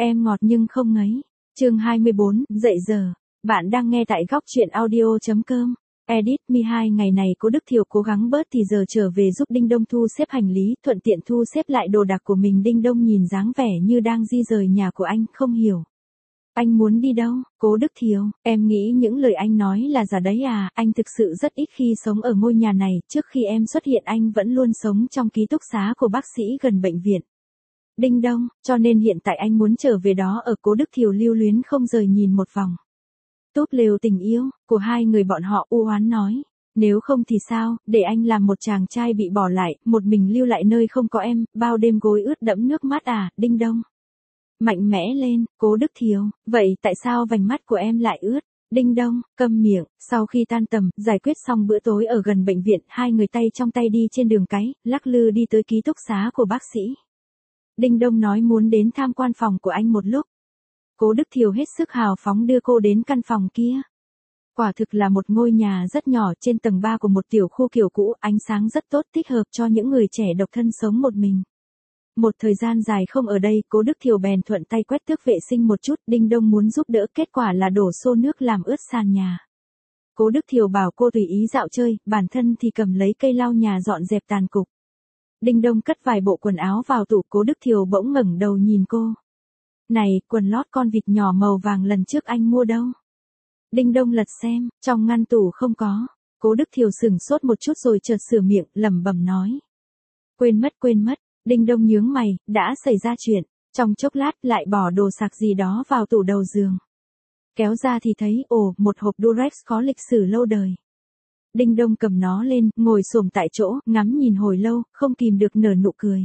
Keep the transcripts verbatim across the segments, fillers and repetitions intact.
Em ngọt nhưng không ngấy. Chương hai mươi bốn, dậy giờ. Bạn đang nghe tại góc truyện audio chấm com. Edit Mi hai ngày này Cố Đức Thiều cố gắng bớt thì giờ trở về giúp Đinh Đông thu xếp hành lý, thuận tiện thu xếp lại đồ đạc của mình. Đinh Đông nhìn dáng vẻ như đang di rời nhà của anh, không hiểu. Anh muốn đi đâu? Cố Đức Thiều, em nghĩ những lời anh nói là giả đấy à, anh thực sự rất ít khi sống ở ngôi nhà này, trước khi em xuất hiện anh vẫn luôn sống trong ký túc xá của bác sĩ gần bệnh viện. Đinh Đông, cho nên hiện tại anh muốn trở về đó ở. Cố Đức Thiều lưu luyến không rời nhìn một vòng. Túp lều tình yêu của hai người bọn họ, u oán nói. Nếu không thì sao, để anh làm một chàng trai bị bỏ lại, một mình lưu lại nơi không có em, bao đêm gối ướt đẫm nước mắt à, Đinh Đông. Mạnh mẽ lên, Cố Đức Thiều, vậy tại sao vành mắt của em lại ướt? Đinh Đông, câm miệng. Sau khi tan tầm, giải quyết xong bữa tối ở gần bệnh viện, hai người tay trong tay đi trên đường cái, lắc lư đi tới ký túc xá của bác sĩ. Đinh Đông nói muốn đến tham quan phòng của anh một lúc. Cố Đức Thiều hết sức hào phóng đưa cô đến căn phòng kia. Quả thực là một ngôi nhà rất nhỏ trên tầng ba của một tiểu khu kiểu cũ, ánh sáng rất tốt, thích hợp cho những người trẻ độc thân sống một mình. Một thời gian dài không ở đây, Cố Đức Thiều bèn thuận tay quét tước vệ sinh một chút. Đinh Đông muốn giúp đỡ, kết quả là đổ xô nước làm ướt sàn nhà. Cố Đức Thiều bảo cô tùy ý dạo chơi, bản thân thì cầm lấy cây lau nhà dọn dẹp tàn cục. Đinh Đông cất vài bộ quần áo vào tủ. Cố Đức Thiều bỗng ngẩng đầu nhìn cô. Này, quần lót con vịt nhỏ màu vàng lần trước anh mua đâu? Đinh Đông lật xem, trong ngăn tủ không có. Cố Đức Thiều sửng sốt một chút rồi chợt sửa miệng, lẩm bẩm nói. Quên mất quên mất. Đinh Đông nhướng mày, đã xảy ra chuyện. Trong chốc lát lại bỏ đồ sạc gì đó vào tủ đầu giường. Kéo ra thì thấy, ồ, một hộp Durex có lịch sử lâu đời. Đinh Đông cầm nó lên, ngồi xổm tại chỗ, ngắm nhìn hồi lâu, không kìm được nở nụ cười.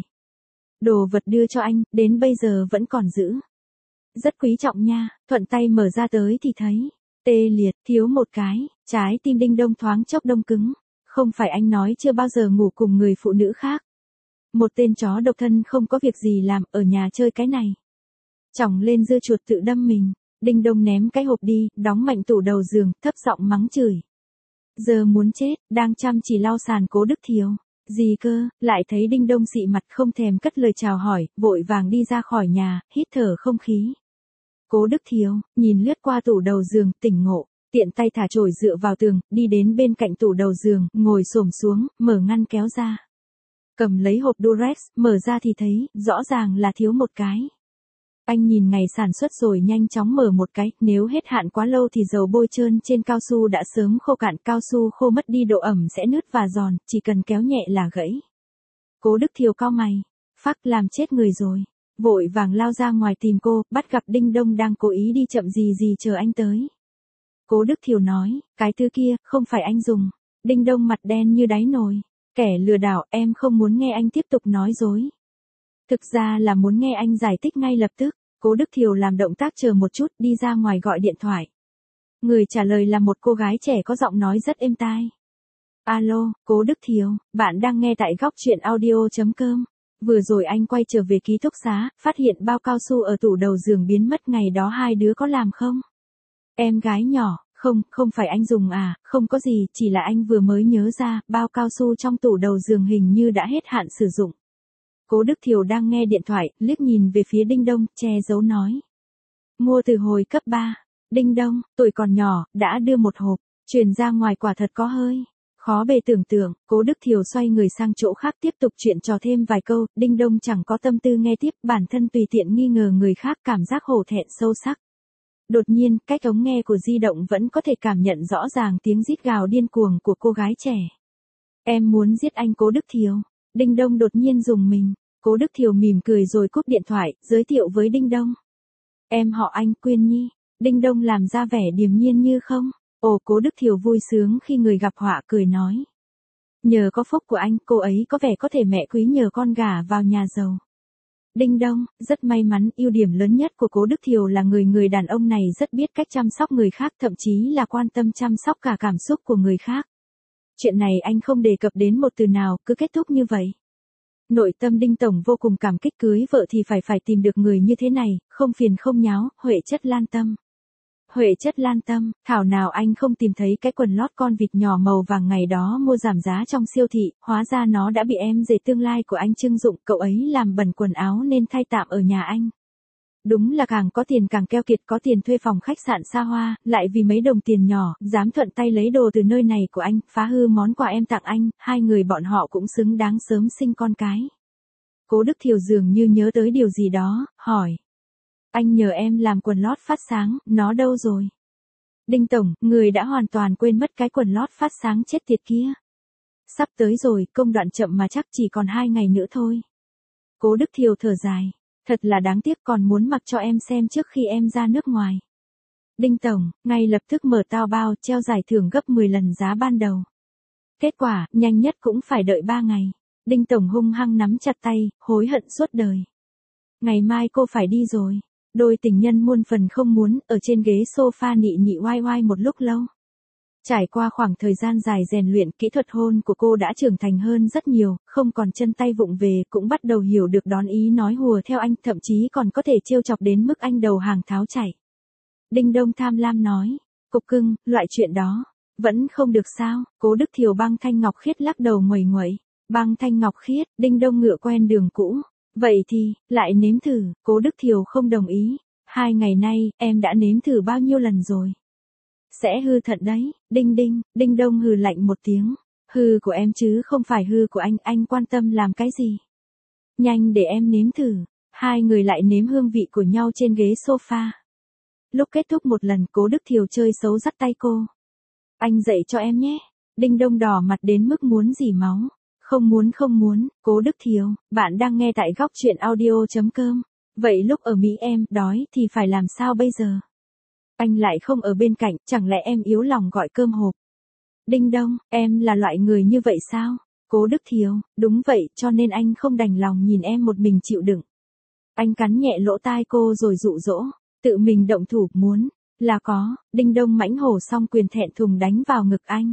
Đồ vật đưa cho anh, đến bây giờ vẫn còn giữ. Rất quý trọng nha, thuận tay mở ra tới thì thấy. Tê liệt, thiếu một cái, trái tim Đinh Đông thoáng chốc đông cứng. Không phải anh nói chưa bao giờ ngủ cùng người phụ nữ khác. Một tên chó độc thân không có việc gì làm, ở nhà chơi cái này. Chỏng lên dưa chuột tự đâm mình. Đinh Đông ném cái hộp đi, đóng mạnh tủ đầu giường, thấp giọng mắng chửi. Giờ muốn chết, đang chăm chỉ lau sàn. Cố Đức Thiều. Gì cơ, lại thấy Đinh Đông xị mặt không thèm cất lời chào hỏi, vội vàng đi ra khỏi nhà, hít thở không khí. Cố Đức Thiều, nhìn lướt qua tủ đầu giường, tỉnh ngộ, tiện tay thả chổi dựa vào tường, đi đến bên cạnh tủ đầu giường, ngồi xổm xuống, mở ngăn kéo ra. Cầm lấy hộp Durex, mở ra thì thấy, rõ ràng là thiếu một cái. Anh nhìn ngày sản xuất rồi nhanh chóng mở một cái, nếu hết hạn quá lâu thì dầu bôi trơn trên cao su đã sớm khô cạn, cao su khô mất đi độ ẩm sẽ nứt và giòn, chỉ cần kéo nhẹ là gãy. Cố Đức Thiều cau mày, phắc làm chết người rồi. Vội vàng lao ra ngoài tìm cô, bắt gặp Đinh Đông đang cố ý đi chậm gì gì chờ anh tới. Cố Đức Thiều nói, cái thứ kia, không phải anh dùng. Đinh Đông mặt đen như đáy nồi. Kẻ lừa đảo, em không muốn nghe anh tiếp tục nói dối. Thực ra là muốn nghe anh giải thích ngay lập tức. Cố Đức Thiều làm động tác chờ một chút, đi ra ngoài gọi điện thoại. Người trả lời là một cô gái trẻ có giọng nói rất êm tai. Alo, Cố Đức Thiều, bạn đang nghe tại góc truyện audio chấm com. Vừa rồi anh quay trở về ký túc xá, phát hiện bao cao su ở tủ đầu giường biến mất, ngày đó hai đứa có làm không? Em gái nhỏ, không, không phải anh dùng à, không có gì, chỉ là anh vừa mới nhớ ra, bao cao su trong tủ đầu giường hình như đã hết hạn sử dụng. Cố Đức Thiều đang nghe điện thoại, liếc nhìn về phía Đinh Đông, che giấu nói. Mua từ hồi cấp ba. Đinh Đông, tuổi còn nhỏ, đã đưa một hộp, truyền ra ngoài quả thật có hơi khó bề tưởng tượng. Cố Đức Thiều xoay người sang chỗ khác tiếp tục chuyện trò thêm vài câu. Đinh Đông chẳng có tâm tư nghe tiếp, bản thân tùy tiện nghi ngờ người khác, cảm giác hổ thẹn sâu sắc. Đột nhiên, cách ống nghe của di động vẫn có thể cảm nhận rõ ràng tiếng rít gào điên cuồng của cô gái trẻ. Em muốn giết anh. Cố Đức Thiều. Đinh Đông đột nhiên rùng mình. Cố Đức Thiều mỉm cười rồi cúp điện thoại, giới thiệu với Đinh Đông. Em họ Anh, Quyên Nhi. Đinh Đông làm ra vẻ điềm nhiên như không. Ồ, Cố Đức Thiều vui sướng khi người gặp họa, cười nói. Nhờ có phúc của anh, cô ấy có vẻ có thể mẹ quý nhờ con gả vào nhà giàu. Đinh Đông, rất may mắn, ưu điểm lớn nhất của Cố Đức Thiều là người người đàn ông này rất biết cách chăm sóc người khác, thậm chí là quan tâm chăm sóc cả cảm xúc của người khác. Chuyện này anh không đề cập đến một từ nào, cứ kết thúc như vậy. Nội tâm Đinh Tổng vô cùng cảm kích, cưới vợ thì phải phải tìm được người như thế này, không phiền không nháo, Huệ chất lan tâm. Huệ chất lan tâm, thảo nào anh không tìm thấy cái quần lót con vịt nhỏ màu vàng ngày đó mua giảm giá trong siêu thị, hóa ra nó đã bị em rể tương lai của anh trưng dụng, cậu ấy làm bẩn quần áo nên thay tạm ở nhà anh. Đúng là càng có tiền càng keo kiệt, có tiền thuê phòng khách sạn xa hoa, lại vì mấy đồng tiền nhỏ, dám thuận tay lấy đồ từ nơi này của anh, phá hư món quà em tặng anh, hai người bọn họ cũng xứng đáng sớm sinh con cái. Cố Đức Thiều dường như nhớ tới điều gì đó, hỏi. Anh nhờ em làm quần lót phát sáng, nó đâu rồi? Đinh tổng, người đã hoàn toàn quên mất cái quần lót phát sáng chết tiệt kia. Sắp tới rồi, công đoạn chậm mà chắc chỉ còn hai ngày nữa thôi. Cố Đức Thiều thở dài. Thật là đáng tiếc, còn muốn mặc cho em xem trước khi em ra nước ngoài. Đinh tổng, ngay lập tức mở tao bao, treo giải thưởng gấp mười lần giá ban đầu. Kết quả, nhanh nhất cũng phải đợi ba ngày. Đinh tổng hung hăng nắm chặt tay, hối hận suốt đời. Ngày mai cô phải đi rồi. Đôi tình nhân muôn phần không muốn, ở trên ghế sofa nị nị oai oai một lúc lâu. Trải qua khoảng thời gian dài rèn luyện, kỹ thuật hôn của cô đã trưởng thành hơn rất nhiều, không còn chân tay vụng về, cũng bắt đầu hiểu được đón ý nói hùa theo anh, thậm chí còn có thể trêu chọc đến mức anh đầu hàng tháo chạy. Đinh Đông tham lam nói, cục cưng, loại chuyện đó, vẫn không được sao? Cố Đức Thiều băng thanh ngọc khiết lắc đầu nguẩy nguẩy. Băng thanh ngọc khiết, Đinh Đông ngựa quen đường cũ. Vậy thì, lại nếm thử. Cố Đức Thiều không đồng ý. Hai ngày nay, em đã nếm thử bao nhiêu lần rồi? Sẽ hư thật đấy. Đinh đinh, Đinh Đông hừ lạnh một tiếng. Hư của em chứ không phải hư của anh, anh quan tâm làm cái gì? Nhanh để em nếm thử. Hai người lại nếm hương vị của nhau trên ghế sofa. Lúc kết thúc một lần, Cố Đức Thiều chơi xấu dắt tay cô. Anh dạy cho em nhé. Đinh Đông đỏ mặt đến mức muốn rỉ máu. Không muốn không muốn, Cố Đức Thiều, bạn đang nghe tại góc truyện audio.com. Vậy lúc ở Mỹ em đói thì phải làm sao bây giờ? Anh lại không ở bên cạnh, chẳng lẽ em yếu lòng gọi cơm hộp? Đinh Đông, em là loại người như vậy sao? Cố Đức Thiều, đúng vậy, cho nên anh không đành lòng nhìn em một mình chịu đựng. Anh cắn nhẹ lỗ tai cô rồi dụ dỗ, tự mình động thủ, muốn, là có. Đinh Đông mãnh hổ xong quyền thẹn thùng đánh vào ngực anh.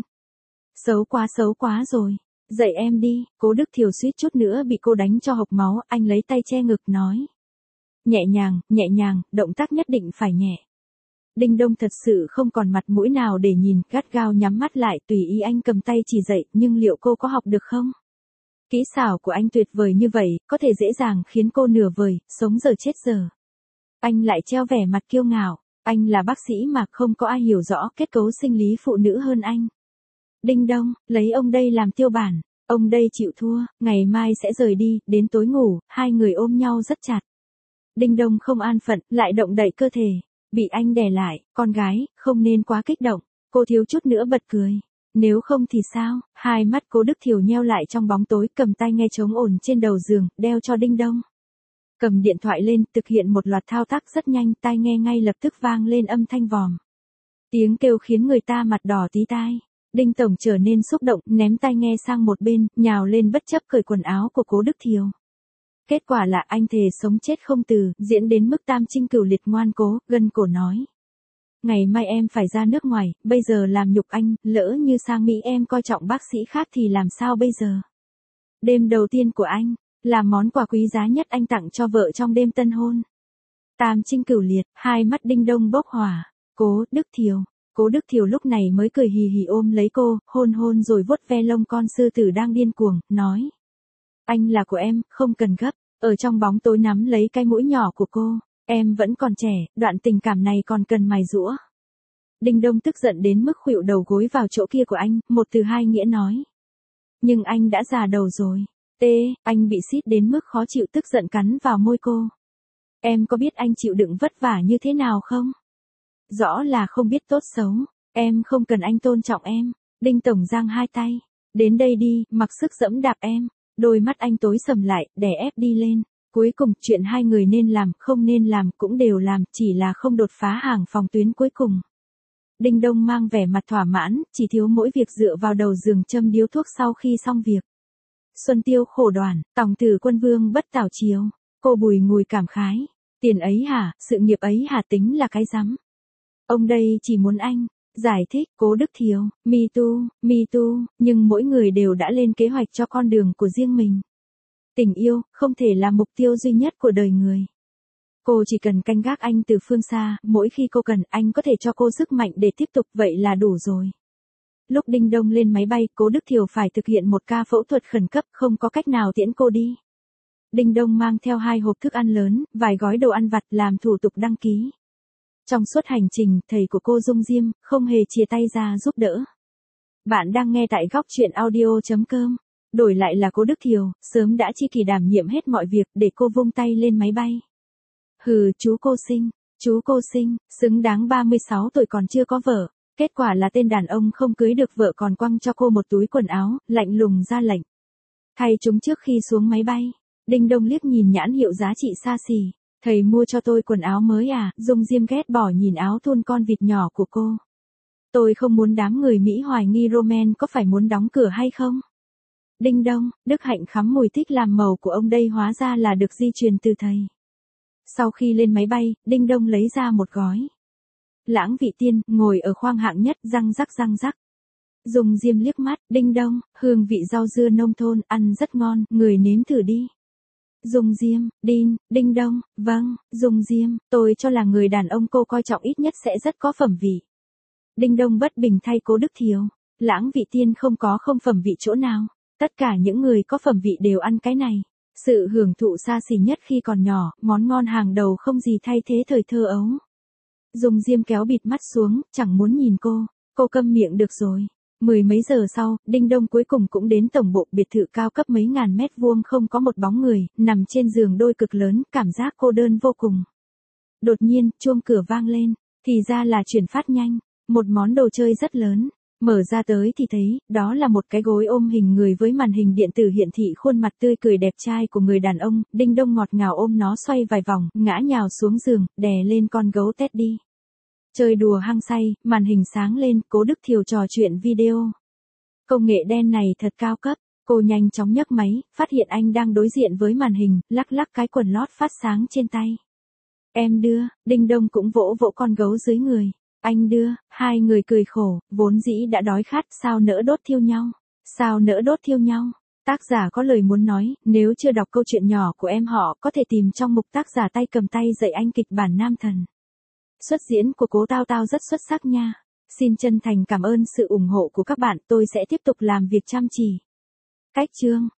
Xấu quá xấu quá rồi. Dậy em đi. Cố Đức Thiều suýt chút nữa bị cô đánh cho hộc máu, anh lấy tay che ngực nói. Nhẹ nhàng, nhẹ nhàng, động tác nhất định phải nhẹ. Đinh Đông thật sự không còn mặt mũi nào để nhìn, gắt gao nhắm mắt lại, tùy ý anh cầm tay chỉ dậy, nhưng liệu cô có học được không? Kỹ xảo của anh tuyệt vời như vậy, có thể dễ dàng khiến cô nửa vời, sống giờ chết giờ. Anh lại treo vẻ mặt kiêu ngạo, anh là bác sĩ mà không có ai hiểu rõ kết cấu sinh lý phụ nữ hơn anh. Đinh Đông, lấy ông đây làm tiêu bản, ông đây chịu thua, ngày mai sẽ rời đi, đến tối ngủ, hai người ôm nhau rất chặt. Đinh Đông không an phận, lại động đậy cơ thể, bị anh đè lại, con gái, không nên quá kích động, cô thiếu chút nữa bật cười. Nếu không thì sao? Hai mắt Cố Đức Thiều nheo lại trong bóng tối, cầm tai nghe trống ổn trên đầu giường, đeo cho Đinh Đông. Cầm điện thoại lên, thực hiện một loạt thao tác rất nhanh, tai nghe ngay lập tức vang lên âm thanh vòm. Tiếng kêu khiến người ta mặt đỏ tí tai. Đinh tổng trở nên xúc động, ném tai nghe sang một bên, nhào lên bất chấp cởi quần áo của Cố Đức Thiều. Kết quả là anh thề sống chết không từ, diễn đến mức tam chinh cửu liệt, ngoan cố, gân cổ nói. Ngày mai em phải ra nước ngoài, bây giờ làm nhục anh, lỡ như sang Mỹ em coi trọng bác sĩ khác thì làm sao bây giờ? Đêm đầu tiên của anh, là món quà quý giá nhất anh tặng cho vợ trong đêm tân hôn. Tam chinh cửu liệt, hai mắt Đinh Đông bốc hỏa. Cố Đức Thiều. Cố Đức Thiều lúc này mới cười hì hì ôm lấy cô, hôn hôn rồi vuốt ve lông con sư tử đang điên cuồng, nói. Anh là của em, không cần gấp. Ở trong bóng tối nắm lấy cái mũi nhỏ của cô. Em vẫn còn trẻ, đoạn tình cảm này còn cần mài giũa. Đinh Đông tức giận đến mức khuỵu đầu gối vào chỗ kia của anh, một từ hai nghĩa nói. Nhưng anh đã già đầu rồi. Tê, anh bị xít đến mức khó chịu, tức giận cắn vào môi cô. Em có biết anh chịu đựng vất vả như thế nào không? Rõ là không biết tốt xấu. Em không cần anh tôn trọng em. Đinh tổng giang hai tay. Đến đây đi, mặc sức dẫm đạp em. Đôi mắt anh tối sầm lại, đè ép đi lên. Cuối cùng, chuyện hai người nên làm, không nên làm, cũng đều làm, chỉ là không đột phá hàng phòng tuyến cuối cùng. Đinh Đông mang vẻ mặt thỏa mãn, chỉ thiếu mỗi việc dựa vào đầu giường châm điếu thuốc sau khi xong việc. Xuân tiêu khổ đoàn, tòng tử quân vương bất tảo chiếu. Cô bùi ngùi cảm khái. Tiền ấy hả, sự nghiệp ấy hả, tính là cái rắm. Ông đây chỉ muốn anh. Giải thích, Cố Đức Thiều, me too, me too, nhưng mỗi người đều đã lên kế hoạch cho con đường của riêng mình. Tình yêu, không thể là mục tiêu duy nhất của đời người. Cô chỉ cần canh gác anh từ phương xa, mỗi khi cô cần, anh có thể cho cô sức mạnh để tiếp tục, vậy là đủ rồi. Lúc Đinh Đông lên máy bay, Cố Đức Thiều phải thực hiện một ca phẫu thuật khẩn cấp, không có cách nào tiễn cô đi. Đinh Đông mang theo hai hộp thức ăn lớn, vài gói đồ ăn vặt làm thủ tục đăng ký. Trong suốt hành trình, thầy của cô Dung Diêm không hề chia tay ra giúp đỡ. Bạn đang nghe tại góc truyện audio chấm com. Đổi lại là cô Đức Thiều, sớm đã chi kỷ đảm nhiệm hết mọi việc để cô vung tay lên máy bay. Hừ, chú cô Sinh, chú cô Sinh, xứng đáng ba mươi sáu tuổi còn chưa có vợ. Kết quả là tên đàn ông không cưới được vợ còn quăng cho cô một túi quần áo, lạnh lùng ra lệnh. Thay chúng trước khi xuống máy bay. Đinh Đông liếc nhìn nhãn hiệu giá trị xa xỉ. Thầy mua cho tôi quần áo mới à? Dung Diêm ghét bỏ nhìn áo thun con vịt nhỏ của cô. Tôi không muốn đám người Mỹ hoài nghi Roman có phải muốn đóng cửa hay không? Đinh Đông, Đức Hạnh khắm mùi thích làm màu của ông đây hóa ra là được di truyền từ thầy. Sau khi lên máy bay, Đinh Đông lấy ra một gói. Lãng Vị Tiên, ngồi ở khoang hạng nhất, răng rắc răng rắc. Dung Diêm liếc mắt, Đinh Đông, hương vị rau dưa nông thôn, ăn rất ngon, người nếm thử đi. Dung Diêm, Đinh, Đinh Đông, vâng, Dung Diêm, tôi cho là người đàn ông cô coi trọng ít nhất sẽ rất có phẩm vị. Đinh Đông bất bình thay cố Đức Thiều, Lãng Vị Tiên không có không phẩm vị chỗ nào, tất cả những người có phẩm vị đều ăn cái này. Sự hưởng thụ xa xỉ nhất khi còn nhỏ, món ngon hàng đầu không gì thay thế thời thơ ấu. Dung Diêm kéo bịt mắt xuống, chẳng muốn nhìn cô, cô câm miệng được rồi. Mười mấy giờ sau, Đinh Đông cuối cùng cũng đến tổng bộ biệt thự cao cấp mấy ngàn mét vuông không có một bóng người, nằm trên giường đôi cực lớn, cảm giác cô đơn vô cùng. Đột nhiên, chuông cửa vang lên, thì ra là chuyển phát nhanh, một món đồ chơi rất lớn. Mở ra tới thì thấy, đó là một cái gối ôm hình người với màn hình điện tử hiển thị khuôn mặt tươi cười đẹp trai của người đàn ông, Đinh Đông ngọt ngào ôm nó xoay vài vòng, ngã nhào xuống giường, đè lên con gấu Teddy. Chơi đùa hăng say, màn hình sáng lên, cố Đức Thiều trò chuyện video. Công nghệ đen này thật cao cấp, cô nhanh chóng nhấc máy, phát hiện anh đang đối diện với màn hình, lắc lắc cái quần lót phát sáng trên tay. Em đưa, Đinh Đông cũng vỗ vỗ con gấu dưới người. Anh đưa, hai người cười khổ, vốn dĩ đã đói khát, sao nỡ đốt thiêu nhau, sao nỡ đốt thiêu nhau. Tác giả có lời muốn nói, nếu chưa đọc câu chuyện nhỏ của em họ có thể tìm trong mục tác giả tay cầm tay dạy anh kịch bản nam thần. Xuất diễn của Cố Tao Tao rất xuất sắc nha. Xin chân thành cảm ơn sự ủng hộ của các bạn, tôi sẽ tiếp tục làm việc chăm chỉ. Cách chương